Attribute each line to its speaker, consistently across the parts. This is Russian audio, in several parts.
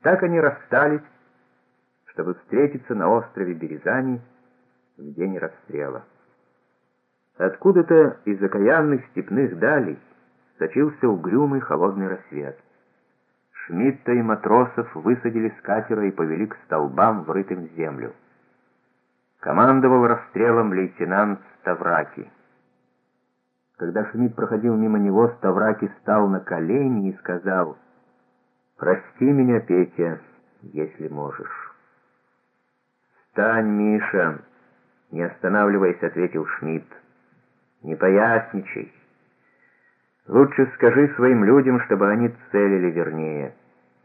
Speaker 1: Так они расстались, чтобы встретиться на острове Березани в день расстрела. Откуда-то из окаянных степных далей сочился угрюмый холодный рассвет. Шмидта и матросов высадили с катера и повели к столбам, врытым в землю. Командовал расстрелом лейтенант Ставраки. Когда Шмидт проходил мимо него, Ставраки встал на колени и сказал: «Прости меня, Петя, если можешь». «Встань, Миша!» — не останавливаясь, ответил Шмидт. «Не поясничай. Лучше скажи своим людям, чтобы они целили вернее».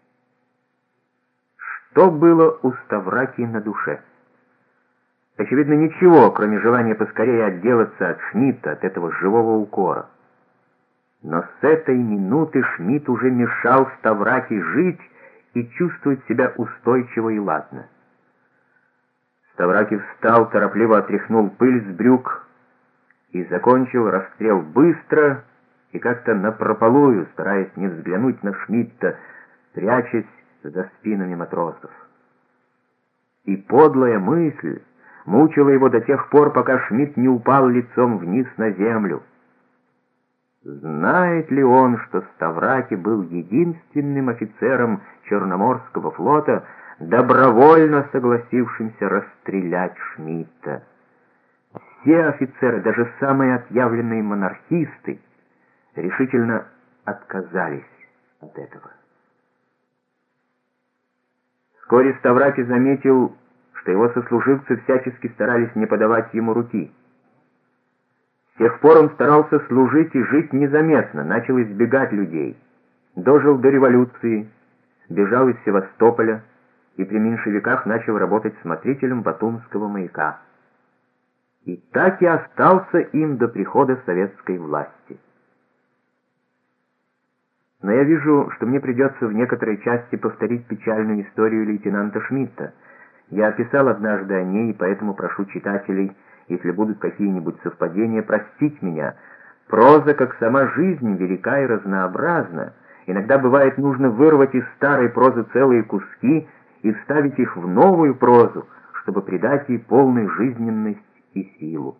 Speaker 1: Что было у Ставраки на душе? Очевидно, ничего, кроме желания поскорее отделаться от Шмидта, от этого живого укора. Но с этой минуты Шмидт уже мешал Ставраки жить и чувствовать себя устойчиво и ладно. Ставраки встал, торопливо отряхнул пыль с брюк и закончил расстрел быстро и как-то напропалую, стараясь не взглянуть на Шмидта, прячась за спинами матросов. И подлая мысль мучила его до тех пор, пока Шмидт не упал лицом вниз на землю. Знает ли он, что Ставраки был единственным офицером Черноморского флота, добровольно согласившимся расстрелять Шмидта? Все офицеры, даже самые отъявленные монархисты, решительно отказались от этого. Вскоре Ставраки заметил, что его сослуживцы всячески старались не подавать ему руки. С тех пор он старался служить и жить незаметно, начал избегать людей. Дожил до революции, бежал из Севастополя и при меньшевиках начал работать смотрителем Батумского маяка. И так и остался им до прихода советской власти. Но я вижу, что мне придется в некоторой части повторить печальную историю лейтенанта Шмидта. Я описал однажды о ней, и поэтому прошу читателей, если будут какие-нибудь совпадения, простить меня. Проза, как сама жизнь, велика и разнообразна. Иногда бывает нужно вырвать из старой прозы целые куски и вставить их в новую прозу, чтобы придать ей полную жизненность и силу.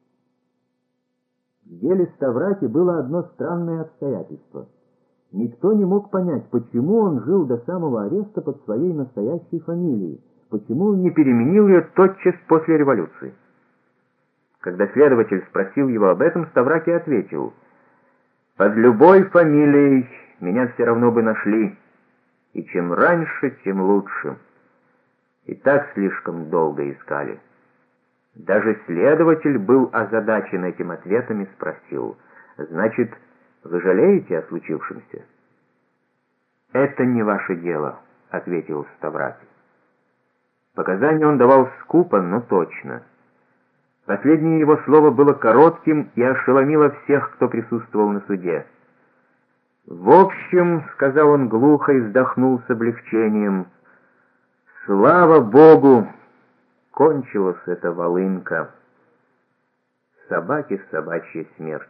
Speaker 1: В деле Ставраки было одно странное обстоятельство. Никто не мог понять, почему он жил до самого ареста под своей настоящей фамилией, почему он не переменил ее тотчас после революции. Когда следователь спросил его об этом, Ставраки ответил: «Под любой фамилией меня все равно бы нашли, и чем раньше, тем лучше. И так слишком долго искали». Даже следователь был озадачен этим ответом и спросил: «Значит, вы жалеете о случившемся?» «Это не ваше дело», — ответил Ставраки. Показания он давал скупо, но точно. Последнее его слово было коротким и ошеломило всех, кто присутствовал на суде. «В общем, — сказал он глухо и вздохнул с облегчением, — слава Богу, кончилась эта волынка. Собаке собачья смерть».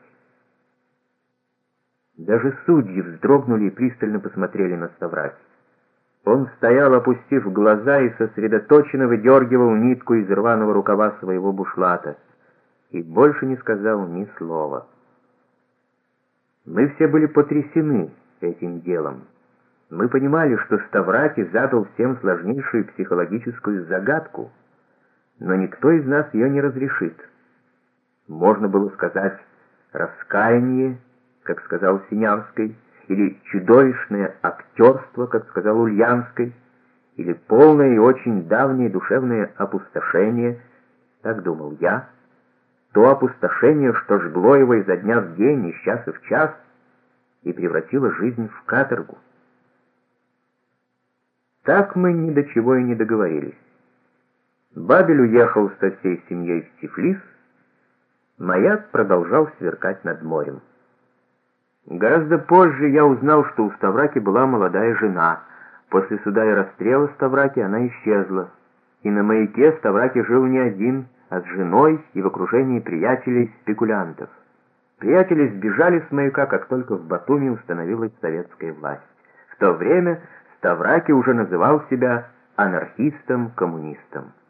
Speaker 1: Даже судьи вздрогнули и пристально посмотрели на Ставраки. Он стоял, опустив глаза, и сосредоточенно выдергивал нитку из рваного рукава своего бушлата, и больше не сказал ни слова. Мы все были потрясены этим делом. Мы понимали, что Ставраки задал всем сложнейшую психологическую загадку, но никто из нас ее не разрешит. Можно было сказать «раскаяние», как сказал Синявский, или чудовищное актерство, как сказал Ульянский, или полное и очень давнее душевное опустошение, так думал я, то опустошение, что жгло его изо дня в день, из часа в час, и превратило жизнь в каторгу. Так мы ни до чего и не договорились. Бабель уехал со всей семьей в Тифлис, маяк продолжал сверкать над морем. Гораздо позже я узнал, что у Ставраки была молодая жена. После суда и расстрела Ставраки она исчезла. И на маяке Ставраки жил не один, а с женой и в окружении приятелей-спекулянтов. Приятели сбежали с маяка, как только в Батуми установилась советская власть. В то время Ставраки уже называл себя анархистом-коммунистом.